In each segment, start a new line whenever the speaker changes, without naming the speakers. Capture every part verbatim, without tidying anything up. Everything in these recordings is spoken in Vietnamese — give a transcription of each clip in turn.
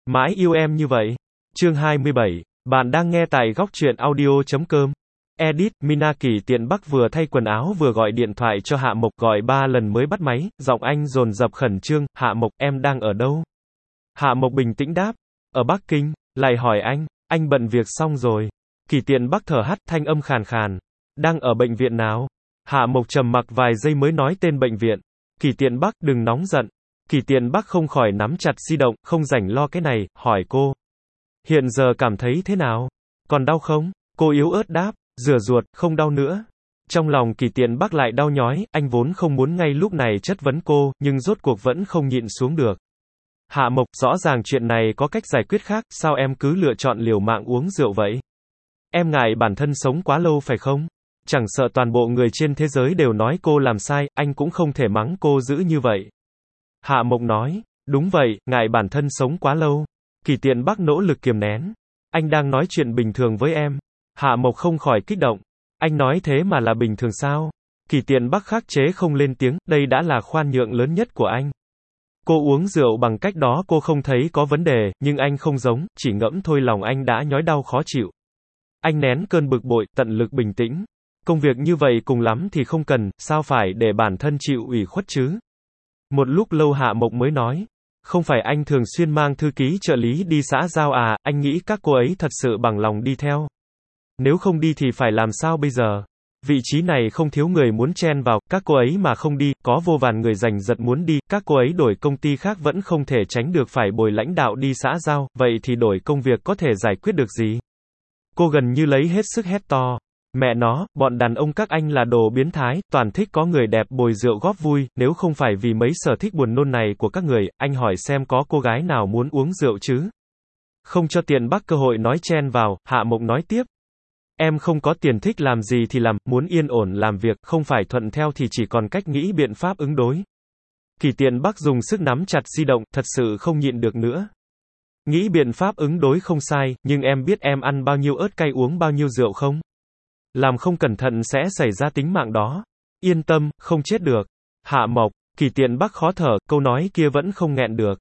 Mãi yêu em như vậy. Chương hai mươi bảy. Bạn đang nghe tại góc truyện audio chấm com. Edit, Mina Kỳ Tiện Bắc vừa thay quần áo vừa gọi điện thoại cho Hạ Mộc, gọi ba lần mới bắt máy, giọng anh dồn dập khẩn trương, Hạ Mộc, em đang ở đâu? Hạ Mộc bình tĩnh đáp, ở Bắc Kinh, lại hỏi anh, anh bận việc xong rồi. Kỳ Tiện Bắc thở hắt, thanh âm khàn khàn, đang ở bệnh viện nào? Hạ Mộc trầm mặc vài giây mới nói tên bệnh viện. Kỳ Tiện Bắc, đừng nóng giận. Kỳ Tiện Bắc không khỏi nắm chặt di động, không rảnh lo cái này, hỏi cô. Hiện giờ cảm thấy thế nào? Còn đau không? Cô yếu ớt đáp, rửa ruột, không đau nữa. Trong lòng Kỳ Tiện Bắc lại đau nhói, anh vốn không muốn ngay lúc này chất vấn cô, nhưng rốt cuộc vẫn không nhịn xuống được. Hạ Mộc, rõ ràng chuyện này có cách giải quyết khác, sao em cứ lựa chọn liều mạng uống rượu vậy? Em ngại bản thân sống quá lâu phải không? Chẳng sợ toàn bộ người trên thế giới đều nói cô làm sai, anh cũng không thể mắng cô dữ như vậy. Hạ Mộc nói, đúng vậy, ngại bản thân sống quá lâu. Kỳ Tiện Bắc nỗ lực kiềm nén. Anh đang nói chuyện bình thường với em. Hạ Mộc không khỏi kích động. Anh nói thế mà là bình thường sao? Kỳ Tiện Bắc khắc chế không lên tiếng, đây đã là khoan nhượng lớn nhất của anh. Cô uống rượu bằng cách đó cô không thấy có vấn đề, nhưng anh không giống, chỉ ngẫm thôi lòng anh đã nhói đau khó chịu. Anh nén cơn bực bội, tận lực bình tĩnh. Công việc như vậy cùng lắm thì không cần, sao phải để bản thân chịu ủy khuất chứ? Một lúc lâu Hạ Mộc mới nói, không phải anh thường xuyên mang thư ký trợ lý đi xã giao à, anh nghĩ các cô ấy thật sự bằng lòng đi theo. Nếu không đi thì phải làm sao bây giờ? Vị trí này không thiếu người muốn chen vào, các cô ấy mà không đi, có vô vàn người giành giật muốn đi, các cô ấy đổi công ty khác vẫn không thể tránh được phải bồi lãnh đạo đi xã giao, vậy thì đổi công việc có thể giải quyết được gì? Cô gần như lấy hết sức hét to. Mẹ nó, bọn đàn ông các anh là đồ biến thái, toàn thích có người đẹp bồi rượu góp vui, nếu không phải vì mấy sở thích buồn nôn này của các người, anh hỏi xem có cô gái nào muốn uống rượu chứ? Không cho Tiện Bắc cơ hội nói chen vào, Hạ Mộc nói tiếp. Em không có tiền thích làm gì thì làm, muốn yên ổn làm việc, không phải thuận theo thì chỉ còn cách nghĩ biện pháp ứng đối. Kỳ Tiện Bắc dùng sức nắm chặt di động, thật sự không nhịn được nữa. Nghĩ biện pháp ứng đối không sai, nhưng em biết em ăn bao nhiêu ớt cay uống bao nhiêu rượu không? Làm không cẩn thận sẽ xảy ra tính mạng đó. Yên tâm, không chết được. Hạ Mộc, Kỳ Tiện Bắc khó thở, câu nói kia vẫn không nghẹn được.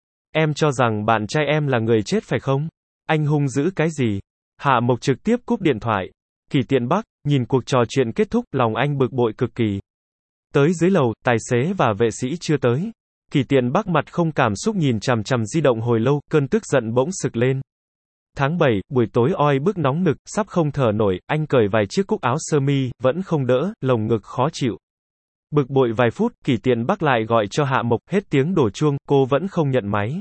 Em cho rằng bạn trai em là người chết phải không? Anh hung dữ cái gì? Hạ Mộc trực tiếp cúp điện thoại. Kỳ Tiện Bắc, nhìn cuộc trò chuyện kết thúc, lòng anh bực bội cực kỳ. Tới dưới lầu, tài xế và vệ sĩ chưa tới. Kỳ Tiện Bắc mặt không cảm xúc nhìn chằm chằm di động hồi lâu, cơn tức giận bỗng sực lên. Tháng bảy, buổi tối oi bức nóng nực, sắp không thở nổi, anh cởi vài chiếc cúc áo sơ mi, vẫn không đỡ, lồng ngực khó chịu. Bực bội vài phút, Kỳ Tiện Bắc lại gọi cho Hạ Mộc, hết tiếng đổ chuông, cô vẫn không nhận máy.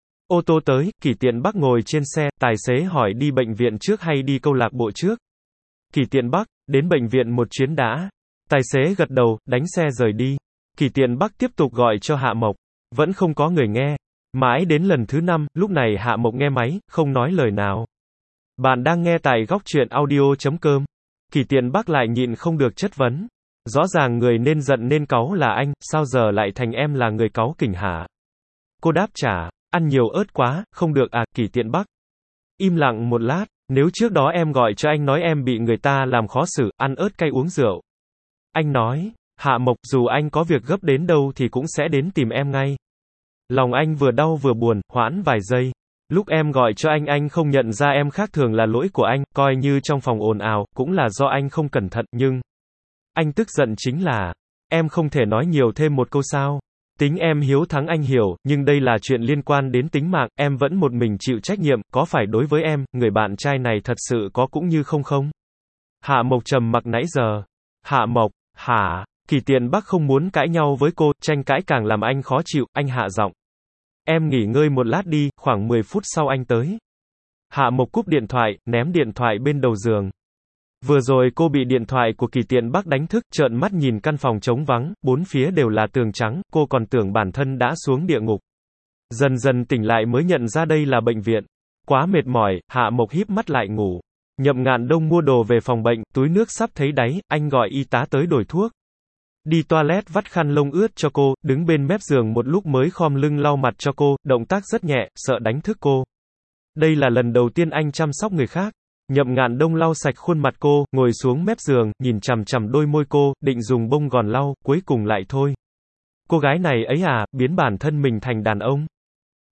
Ô tô tới, Kỳ Tiện Bắc ngồi trên xe, tài xế hỏi đi bệnh viện trước hay đi câu lạc bộ trước. Kỳ Tiện Bắc, đến bệnh viện một chuyến đã. Tài xế gật đầu, đánh xe rời đi. Kỳ Tiện Bắc tiếp tục gọi cho Hạ Mộc, vẫn không có người nghe. Mãi đến lần thứ năm, lúc này Hạ Mộc nghe máy, không nói lời nào. Bạn đang nghe tại góc truyện audio chấm com. Kỳ Tiện Bắc lại nhịn không được chất vấn. Rõ ràng người nên giận nên cáu là anh, sao giờ lại thành em là người cáu kỉnh hả? Cô đáp trả, ăn nhiều ớt quá, không được à, Kỳ Tiện Bắc. Im lặng một lát, nếu trước đó em gọi cho anh nói em bị người ta làm khó xử, ăn ớt cay uống rượu. Anh nói, Hạ Mộc, dù anh có việc gấp đến đâu thì cũng sẽ đến tìm em ngay. Lòng anh vừa đau vừa buồn, hoãn vài giây. Lúc em gọi cho anh anh không nhận ra em khác thường là lỗi của anh, coi như trong phòng ồn ào, cũng là do anh không cẩn thận, nhưng... Anh tức giận chính là, em không thể nói nhiều thêm một câu sao. Tính em hiếu thắng anh hiểu, nhưng đây là chuyện liên quan đến tính mạng, em vẫn một mình chịu trách nhiệm, có phải đối với em, người bạn trai này thật sự có cũng như không không? Hạ Mộc trầm mặc nãy giờ. Hạ Mộc, hả? Kỳ Tiện Bắc không muốn cãi nhau với cô, tranh cãi càng làm anh khó chịu, anh hạ giọng. Em nghỉ ngơi một lát đi, khoảng mười phút sau anh tới. Hạ Mộc cúp điện thoại, ném điện thoại bên đầu giường. Vừa rồi cô bị điện thoại của Kỳ Tiện Bắc đánh thức, trợn mắt nhìn căn phòng trống vắng, bốn phía đều là tường trắng, cô còn tưởng bản thân đã xuống địa ngục. Dần dần tỉnh lại mới nhận ra đây là bệnh viện. Quá mệt mỏi, Hạ Mộc híp mắt lại ngủ. Nhậm Ngạn Đông mua đồ về phòng bệnh, túi nước sắp thấy đáy, anh gọi y tá tới đổi thuốc. Đi toilet vắt khăn lông ướt cho cô, đứng bên mép giường một lúc mới khom lưng lau mặt cho cô, động tác rất nhẹ, sợ đánh thức cô. Đây là lần đầu tiên anh chăm sóc người khác. Nhậm Ngạn Đông lau sạch khuôn mặt cô, ngồi xuống mép giường, nhìn chằm chằm đôi môi cô, định dùng bông gòn lau, cuối cùng lại thôi. Cô gái này ấy à, biến bản thân mình thành đàn ông.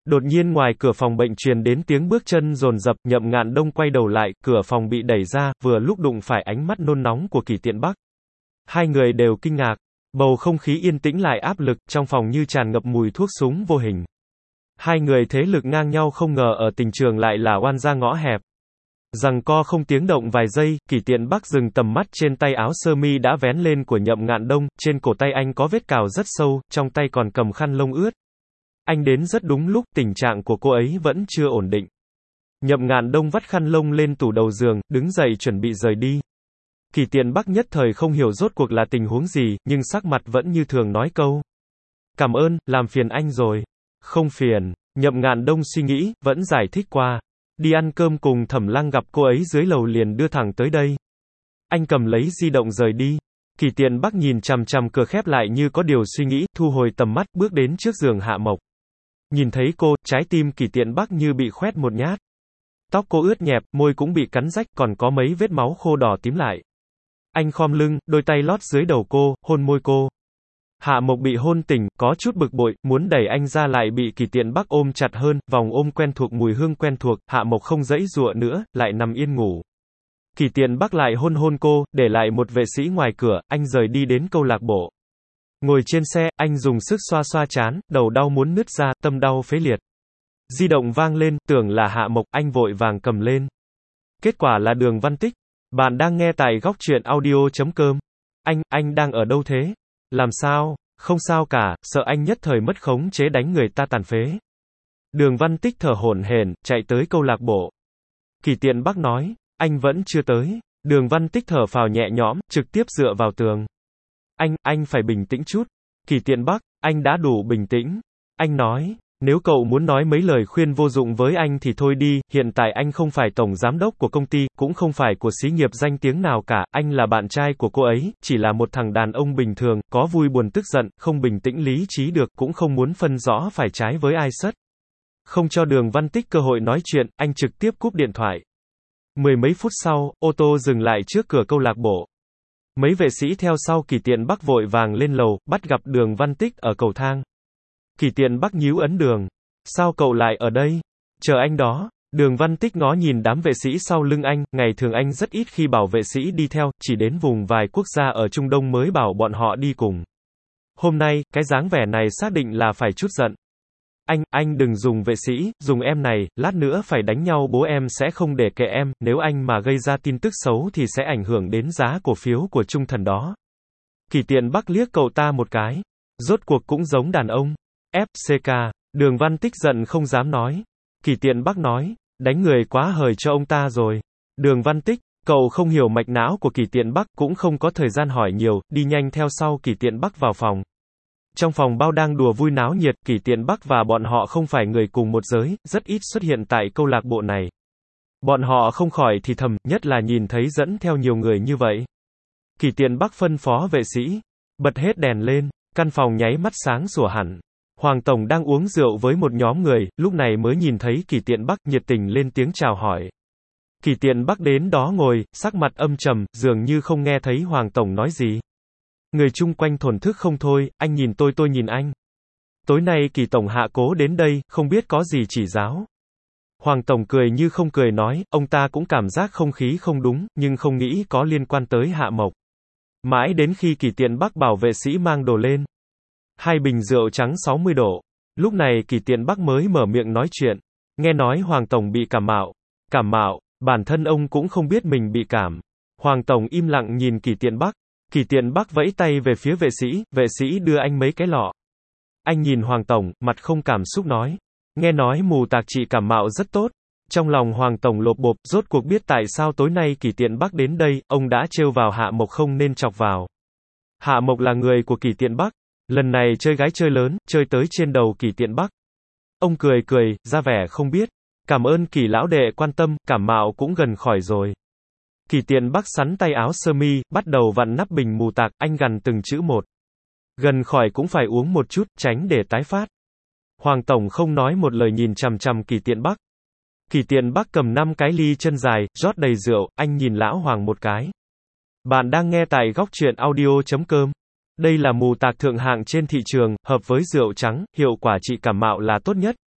Đột nhiên ngoài cửa phòng bệnh truyền đến tiếng bước chân dồn dập, Nhậm Ngạn Đông quay đầu lại, cửa phòng bị đẩy ra, vừa lúc đụng phải ánh mắt nôn nóng của Kỷ Tiện Bắc. Hai người đều kinh ngạc, bầu không khí yên tĩnh lại áp lực, trong phòng như tràn ngập mùi thuốc súng vô hình. Hai người thế lực ngang nhau không ngờ ở tình trường lại là oan gia ngõ hẹp. Giằng co không tiếng động vài giây, Kỷ Tiện Bắc dừng tầm mắt trên tay áo sơ mi đã vén lên của Nhậm Ngạn Đông, trên cổ tay anh có vết cào rất sâu, trong tay còn cầm khăn lông ướt. Anh đến rất đúng lúc, tình trạng của cô ấy vẫn chưa ổn định. Nhậm Ngạn Đông vắt khăn lông lên tủ đầu giường, đứng dậy chuẩn bị rời đi. Kỷ Tiện Bắc nhất thời không hiểu rốt cuộc là tình huống gì, nhưng sắc mặt vẫn như thường nói câu: "Cảm ơn, làm phiền anh rồi." "Không phiền." Nhậm Ngạn Đông suy nghĩ, vẫn giải thích qua. Đi ăn cơm cùng Thẩm Lăng gặp cô ấy dưới lầu liền đưa thẳng tới đây. Anh cầm lấy di động rời đi. Kỷ Tiện Bắc nhìn chằm chằm cửa khép lại như có điều suy nghĩ, thu hồi tầm mắt, bước đến trước giường Hạ Mộc. Nhìn thấy cô, trái tim Kỷ Tiện Bắc như bị khoét một nhát. Tóc cô ướt nhẹp, môi cũng bị cắn rách, còn có mấy vết máu khô đỏ tím lại. Anh khom lưng, đôi tay lót dưới đầu cô, hôn môi cô. Hạ Mộc bị hôn tỉnh, có chút bực bội, muốn đẩy anh ra lại bị Kỷ Tiện Bắc ôm chặt hơn, vòng ôm quen thuộc mùi hương quen thuộc, Hạ Mộc không giãy giụa nữa, lại nằm yên ngủ. Kỷ Tiện Bắc lại hôn hôn cô, để lại một vệ sĩ ngoài cửa, anh rời đi đến câu lạc bộ. Ngồi trên xe, anh dùng sức xoa xoa trán, đầu đau muốn nứt ra, tâm đau phế liệt. Di động vang lên, tưởng là Hạ Mộc, anh vội vàng cầm lên. Kết quả là Đường Văn Tích. Bạn đang nghe tại góc truyện audio chấm com. Anh, anh đang ở đâu thế? Làm sao? Không sao cả, sợ anh nhất thời mất khống chế đánh người ta tàn phế. Đường Văn Tích thở hổn hển, chạy tới câu lạc bộ. Kỷ Tiện Bắc nói, anh vẫn chưa tới. Đường Văn Tích thở phào nhẹ nhõm, trực tiếp dựa vào tường. Anh, anh phải bình tĩnh chút. Kỷ Tiện Bắc, anh đã đủ bình tĩnh. Anh nói, nếu cậu muốn nói mấy lời khuyên vô dụng với anh thì thôi đi, hiện tại anh không phải tổng giám đốc của công ty, cũng không phải của xí nghiệp danh tiếng nào cả, anh là bạn trai của cô ấy, chỉ là một thằng đàn ông bình thường, có vui buồn tức giận, không bình tĩnh lý trí được, cũng không muốn phân rõ phải trái với ai sất. Không cho Đường Văn Tích cơ hội nói chuyện, anh trực tiếp cúp điện thoại. Mười mấy phút sau, ô tô dừng lại trước cửa câu lạc bộ. Mấy vệ sĩ theo sau Kỷ Tiện Bắc vội vàng lên lầu, bắt gặp Đường Văn Tích ở cầu thang. Kỷ Tiện Bắc nhíu ấn đường. Sao cậu lại ở đây? Chờ anh đó. Đường Văn Tích ngó nhìn đám vệ sĩ sau lưng anh, ngày thường anh rất ít khi bảo vệ sĩ đi theo, chỉ đến vùng vài quốc gia ở Trung Đông mới bảo bọn họ đi cùng. Hôm nay, cái dáng vẻ này xác định là phải chút giận. Anh, anh đừng dùng vệ sĩ, dùng em này, lát nữa phải đánh nhau bố em sẽ không để kệ em, nếu anh mà gây ra tin tức xấu thì sẽ ảnh hưởng đến giá cổ phiếu của Trung Thần đó. Kỷ Tiện Bắc liếc cậu ta một cái. Rốt cuộc cũng giống đàn ông. ép xê ca. Đường Văn Tích giận không dám nói. Kỷ Tiện Bắc nói, đánh người quá hời cho ông ta rồi. Đường Văn Tích, cậu không hiểu mạch não của Kỷ Tiện Bắc, cũng không có thời gian hỏi nhiều, đi nhanh theo sau Kỷ Tiện Bắc vào phòng. Trong phòng bao đang đùa vui náo nhiệt, Kỷ Tiện Bắc và bọn họ không phải người cùng một giới, rất ít xuất hiện tại câu lạc bộ này. Bọn họ không khỏi thì thầm, nhất là nhìn thấy dẫn theo nhiều người như vậy. Kỷ Tiện Bắc phân phó vệ sĩ, bật hết đèn lên, căn phòng nháy mắt sáng sủa hẳn. Hoàng Tổng đang uống rượu với một nhóm người, lúc này mới nhìn thấy Kỷ Tiện Bắc, nhiệt tình lên tiếng chào hỏi. Kỷ Tiện Bắc đến đó ngồi, sắc mặt âm trầm, dường như không nghe thấy Hoàng Tổng nói gì. Người chung quanh thổn thức không thôi, anh nhìn tôi tôi nhìn anh. Tối nay Kỷ Tổng hạ cố đến đây, không biết có gì chỉ giáo. Hoàng Tổng cười như không cười nói, ông ta cũng cảm giác không khí không đúng, nhưng không nghĩ có liên quan tới Hạ Mộc. Mãi đến khi Kỷ Tiện Bắc bảo vệ sĩ mang đồ lên. Hai bình rượu trắng sáu mươi độ. Lúc này Kỷ Tiện Bắc mới mở miệng nói chuyện. Nghe nói Hoàng Tổng bị cảm mạo. Cảm mạo, bản thân ông cũng không biết mình bị cảm. Hoàng Tổng im lặng nhìn Kỷ Tiện Bắc. Kỷ Tiện Bắc vẫy tay về phía vệ sĩ, vệ sĩ đưa anh mấy cái lọ. Anh nhìn Hoàng Tổng, mặt không cảm xúc nói. Nghe nói mù tạc trị cảm mạo rất tốt. Trong lòng Hoàng Tổng lộp bộp, rốt cuộc biết tại sao tối nay Kỷ Tiện Bắc đến đây, ông đã trêu vào Hạ Mộc không nên chọc vào. Hạ Mộc là người của Kỷ Tiện Bắc. Lần này chơi gái chơi lớn, chơi tới trên đầu Kỷ Tiện Bắc. Ông cười cười, ra vẻ không biết. Cảm ơn Kỷ lão đệ quan tâm, cảm mạo cũng gần khỏi rồi. Kỷ Tiện Bắc sắn tay áo sơ mi, bắt đầu vặn nắp bình mù tạc, anh gằn từng chữ một. Gần khỏi cũng phải uống một chút, tránh để tái phát. Hoàng Tổng không nói một lời nhìn chằm chằm Kỷ Tiện Bắc. Kỷ Tiện Bắc cầm năm cái ly chân dài, rót đầy rượu, anh nhìn lão Hoàng một cái. Bạn đang nghe tại góc truyện audio chấm com. Đây là mù tạc thượng hạng trên thị trường, hợp với rượu trắng, hiệu quả trị cảm mạo là tốt nhất.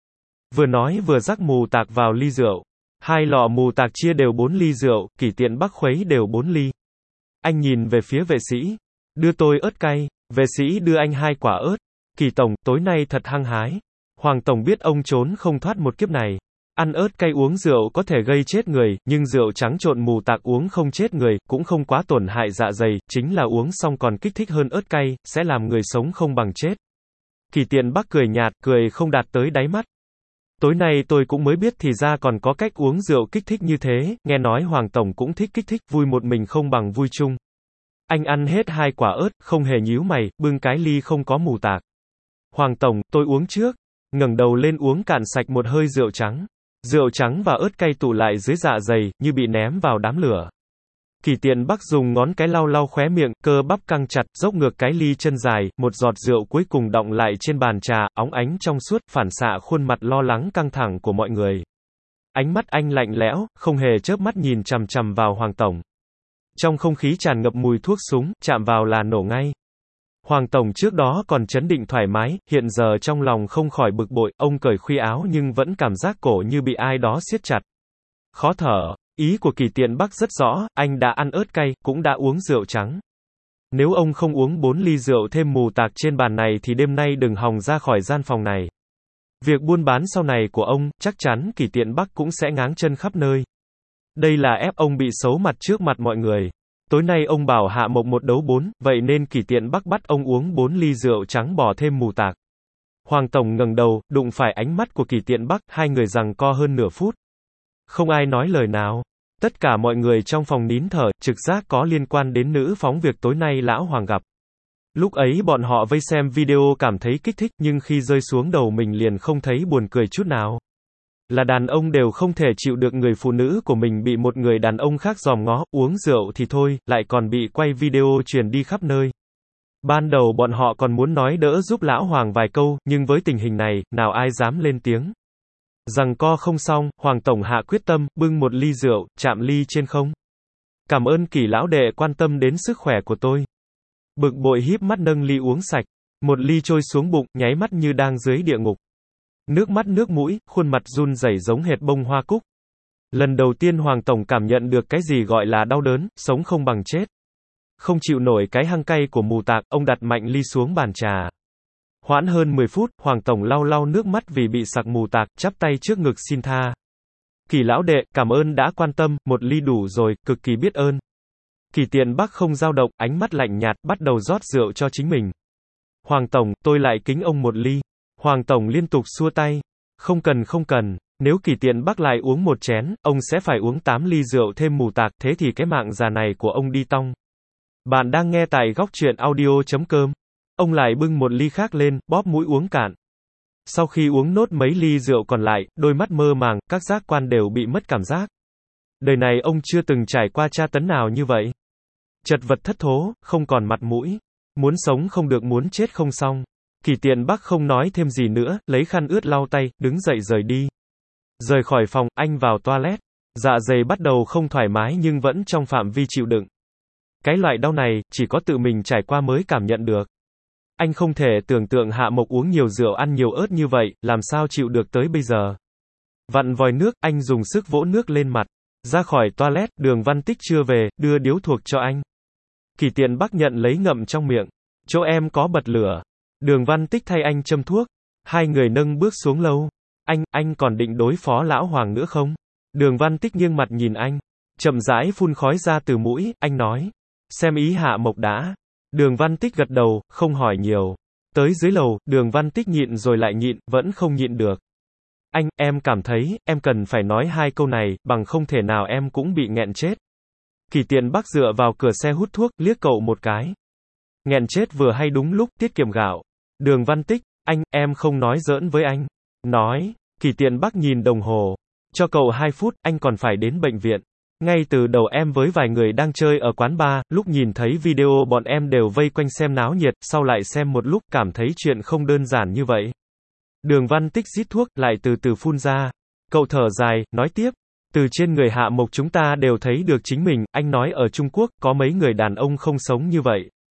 Vừa nói vừa rắc mù tạc vào ly rượu. Hai lọ mù tạc chia đều bốn ly rượu, Kỷ Tiện Bắc khuấy đều bốn ly. Anh nhìn về phía vệ sĩ. Đưa tôi ớt cay. Vệ sĩ đưa anh hai quả ớt. Kỷ tổng, tối nay thật hăng hái. Hoàng tổng biết ông trốn không thoát một kiếp này. Ăn ớt cay uống rượu có thể gây chết người, nhưng rượu trắng trộn mù tạc uống không chết người, cũng không quá tổn hại dạ dày, chính là uống xong còn kích thích hơn ớt cay, sẽ làm người sống không bằng chết. Kỷ Tiện Bắc cười nhạt, cười không đạt tới đáy mắt. Tối nay tôi cũng mới biết thì ra còn có cách uống rượu kích thích như thế, nghe nói Hoàng tổng cũng thích kích thích, vui một mình không bằng vui chung. Anh ăn hết hai quả ớt, không hề nhíu mày, bưng cái ly không có mù tạc. Hoàng tổng, tôi uống trước. Ngẩng đầu lên uống cạn sạch một hơi rượu trắng. Rượu trắng và ớt cay tụ lại dưới dạ dày, như bị ném vào đám lửa. Kỷ Tiện Bắc dùng ngón cái lau lau khóe miệng, cơ bắp căng chặt, dốc ngược cái ly chân dài, một giọt rượu cuối cùng đọng lại trên bàn trà, óng ánh trong suốt, phản xạ khuôn mặt lo lắng căng thẳng của mọi người. Ánh mắt anh lạnh lẽo, không hề chớp mắt nhìn chằm chằm vào Hoàng tổng. Trong không khí tràn ngập mùi thuốc súng, chạm vào là nổ ngay. Hoàng tổng trước đó còn trấn định thoải mái, hiện giờ trong lòng không khỏi bực bội, ông cởi khuy áo nhưng vẫn cảm giác cổ như bị ai đó siết chặt. Khó thở, ý của Kỷ Tiện Bắc rất rõ, anh đã ăn ớt cay, cũng đã uống rượu trắng. Nếu ông không uống bốn ly rượu thêm mù tạc trên bàn này thì đêm nay đừng hòng ra khỏi gian phòng này. Việc buôn bán sau này của ông, chắc chắn Kỷ Tiện Bắc cũng sẽ ngáng chân khắp nơi. Đây là ép ông bị xấu mặt trước mặt mọi người. Tối nay ông bảo Hạ Mộc một đấu bốn, vậy nên Kỷ Tiện Bắc bắt ông uống bốn ly rượu trắng bỏ thêm mù tạc. Hoàng tổng ngẩng đầu, đụng phải ánh mắt của Kỷ Tiện Bắc, hai người giằng co hơn nửa phút. Không ai nói lời nào. Tất cả mọi người trong phòng nín thở, trực giác có liên quan đến nữ phóng việc tối nay lão Hoàng gặp. Lúc ấy bọn họ vây xem video cảm thấy kích thích, nhưng khi rơi xuống đầu mình liền không thấy buồn cười chút nào. Là đàn ông đều không thể chịu được người phụ nữ của mình bị một người đàn ông khác dòm ngó, uống rượu thì thôi, lại còn bị quay video truyền đi khắp nơi. Ban đầu bọn họ còn muốn nói đỡ giúp lão Hoàng vài câu, nhưng với tình hình này, nào ai dám lên tiếng. Giằng co không xong, Hoàng tổng hạ quyết tâm, bưng một ly rượu, chạm ly trên không. Cảm ơn Kỷ lão đệ quan tâm đến sức khỏe của tôi. Bực bội híp mắt nâng ly uống sạch. Một ly trôi xuống bụng, nháy mắt như đang dưới địa ngục. Nước mắt nước mũi, khuôn mặt run rẩy giống hệt bông hoa cúc. Lần đầu tiên Hoàng tổng cảm nhận được cái gì gọi là đau đớn, sống không bằng chết. Không chịu nổi cái hăng cay của mù tạc, ông đặt mạnh ly xuống bàn trà. Hoãn hơn mười phút, Hoàng tổng lau lau nước mắt vì bị sặc mù tạc, chắp tay trước ngực xin tha. Kỷ lão đệ, cảm ơn đã quan tâm, một ly đủ rồi, cực kỳ biết ơn. Kỷ Tiện Bắc không dao động, ánh mắt lạnh nhạt, bắt đầu rót rượu cho chính mình. Hoàng tổng, tôi lại kính ông một ly. Hoàng tổng liên tục xua tay. Không cần không cần, nếu Kỷ Tiện Bắc lại uống một chén, ông sẽ phải uống tám ly rượu thêm mù tạc, thế thì cái mạng già này của ông đi tong. Bạn đang nghe tại góc truyện audio chấm com. Ông lại bưng một ly khác lên, bóp mũi uống cạn. Sau khi uống nốt mấy ly rượu còn lại, đôi mắt mơ màng, các giác quan đều bị mất cảm giác. Đời này ông chưa từng trải qua tra tấn nào như vậy. Chật vật thất thố, không còn mặt mũi. Muốn sống không được, muốn chết không xong. Kỷ Tiện Bắc không nói thêm gì nữa, lấy khăn ướt lau tay, đứng dậy rời đi. Rời khỏi phòng, anh vào toilet. Dạ dày bắt đầu không thoải mái nhưng vẫn trong phạm vi chịu đựng. Cái loại đau này, chỉ có tự mình trải qua mới cảm nhận được. Anh không thể tưởng tượng Hạ Mộc uống nhiều rượu ăn nhiều ớt như vậy, làm sao chịu được tới bây giờ. Vặn vòi nước, anh dùng sức vỗ nước lên mặt. Ra khỏi toilet, Đường Văn Tích chưa về, đưa điếu thuốc cho anh. Kỷ Tiện Bắc nhận lấy ngậm trong miệng. Chỗ em có bật lửa. Đường Văn Tích thay anh châm thuốc. Hai người nâng bước xuống lầu. Anh, anh còn định đối phó lão Hoàng nữa không? Đường Văn Tích nghiêng mặt nhìn anh. Chậm rãi phun khói ra từ mũi, anh nói. Xem ý Hạ Mộc đã. Đường Văn Tích gật đầu, không hỏi nhiều. Tới dưới lầu, Đường Văn Tích nhịn rồi lại nhịn, vẫn không nhịn được. Anh, em cảm thấy, em cần phải nói hai câu này, bằng không thể nào em cũng bị nghẹn chết. Kỷ Tiện Bắc dựa vào cửa xe hút thuốc, liếc cậu một cái. Nghẹn chết vừa hay đúng lúc, tiết kiệm gạo. Đường Văn Tích, anh, em không nói giỡn với anh. Nói, Kỷ Tiện Bắc nhìn đồng hồ. Cho cậu hai phút, anh còn phải đến bệnh viện. Ngay từ đầu em với vài người đang chơi ở quán bar, lúc nhìn thấy video bọn em đều vây quanh xem náo nhiệt, sau lại xem một lúc cảm thấy chuyện không đơn giản như vậy. Đường Văn Tích rít thuốc, lại từ từ phun ra. Cậu thở dài, nói tiếp. Từ trên người Hạ Mộc chúng ta đều thấy được chính mình, anh nói ở Trung Quốc, có mấy người đàn ông không sống như vậy.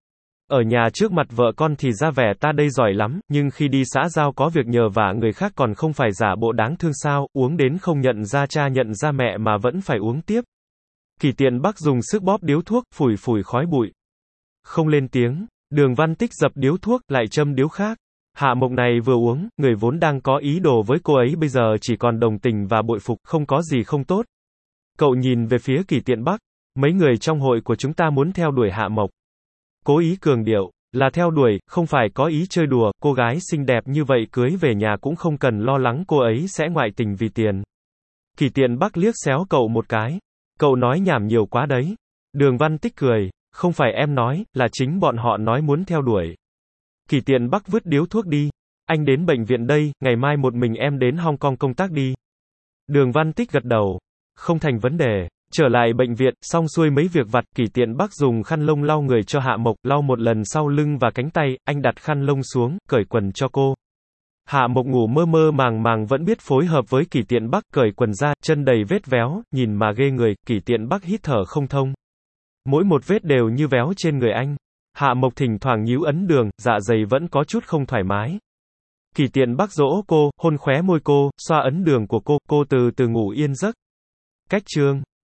Ở nhà trước mặt vợ con thì ra vẻ ta đây giỏi lắm, nhưng khi đi xã giao có việc nhờ vả người khác còn không phải giả bộ đáng thương sao, uống đến không nhận ra cha nhận ra mẹ mà vẫn phải uống tiếp. Kỷ Tiện Bắc dùng sức bóp điếu thuốc, phủi phủi khói bụi. Không lên tiếng, Đường Văn Tích dập điếu thuốc, lại châm điếu khác. Hạ Mộc này vừa uống, người vốn đang có ý đồ với cô ấy bây giờ chỉ còn đồng tình và bội phục, không có gì không tốt. Cậu nhìn về phía Kỷ Tiện Bắc, mấy người trong hội của chúng ta muốn theo đuổi Hạ Mộc. Cố ý cường điệu, là theo đuổi, không phải có ý chơi đùa, cô gái xinh đẹp như vậy cưới về nhà cũng không cần lo lắng cô ấy sẽ ngoại tình vì tiền. Kỷ Tiện Bắc liếc xéo cậu một cái. Cậu nói nhảm nhiều quá đấy. Đường Văn Tích cười, không phải em nói, là chính bọn họ nói muốn theo đuổi. Kỷ Tiện Bắc vứt điếu thuốc đi. Anh đến bệnh viện đây, ngày mai một mình em đến Hong Kong công tác đi. Đường Văn Tích gật đầu. Không thành vấn đề. Trở lại bệnh viện, xong xuôi mấy việc vặt, Kỷ Tiện Bắc dùng khăn lông lau người cho Hạ Mộc, lau một lần sau lưng và cánh tay, anh đặt khăn lông xuống, cởi quần cho cô. Hạ Mộc ngủ mơ mơ màng màng vẫn biết phối hợp với Kỷ Tiện Bắc, cởi quần ra, chân đầy vết véo, nhìn mà ghê người, Kỷ Tiện Bắc hít thở không thông. Mỗi một vết đều như véo trên người anh. Hạ Mộc thỉnh thoảng nhíu ấn đường, dạ dày vẫn có chút không thoải mái. Kỷ Tiện Bắc dỗ cô, hôn khóe môi cô, xoa ấn đường của cô, cô từ từ ngủ yên giấc. Cách chương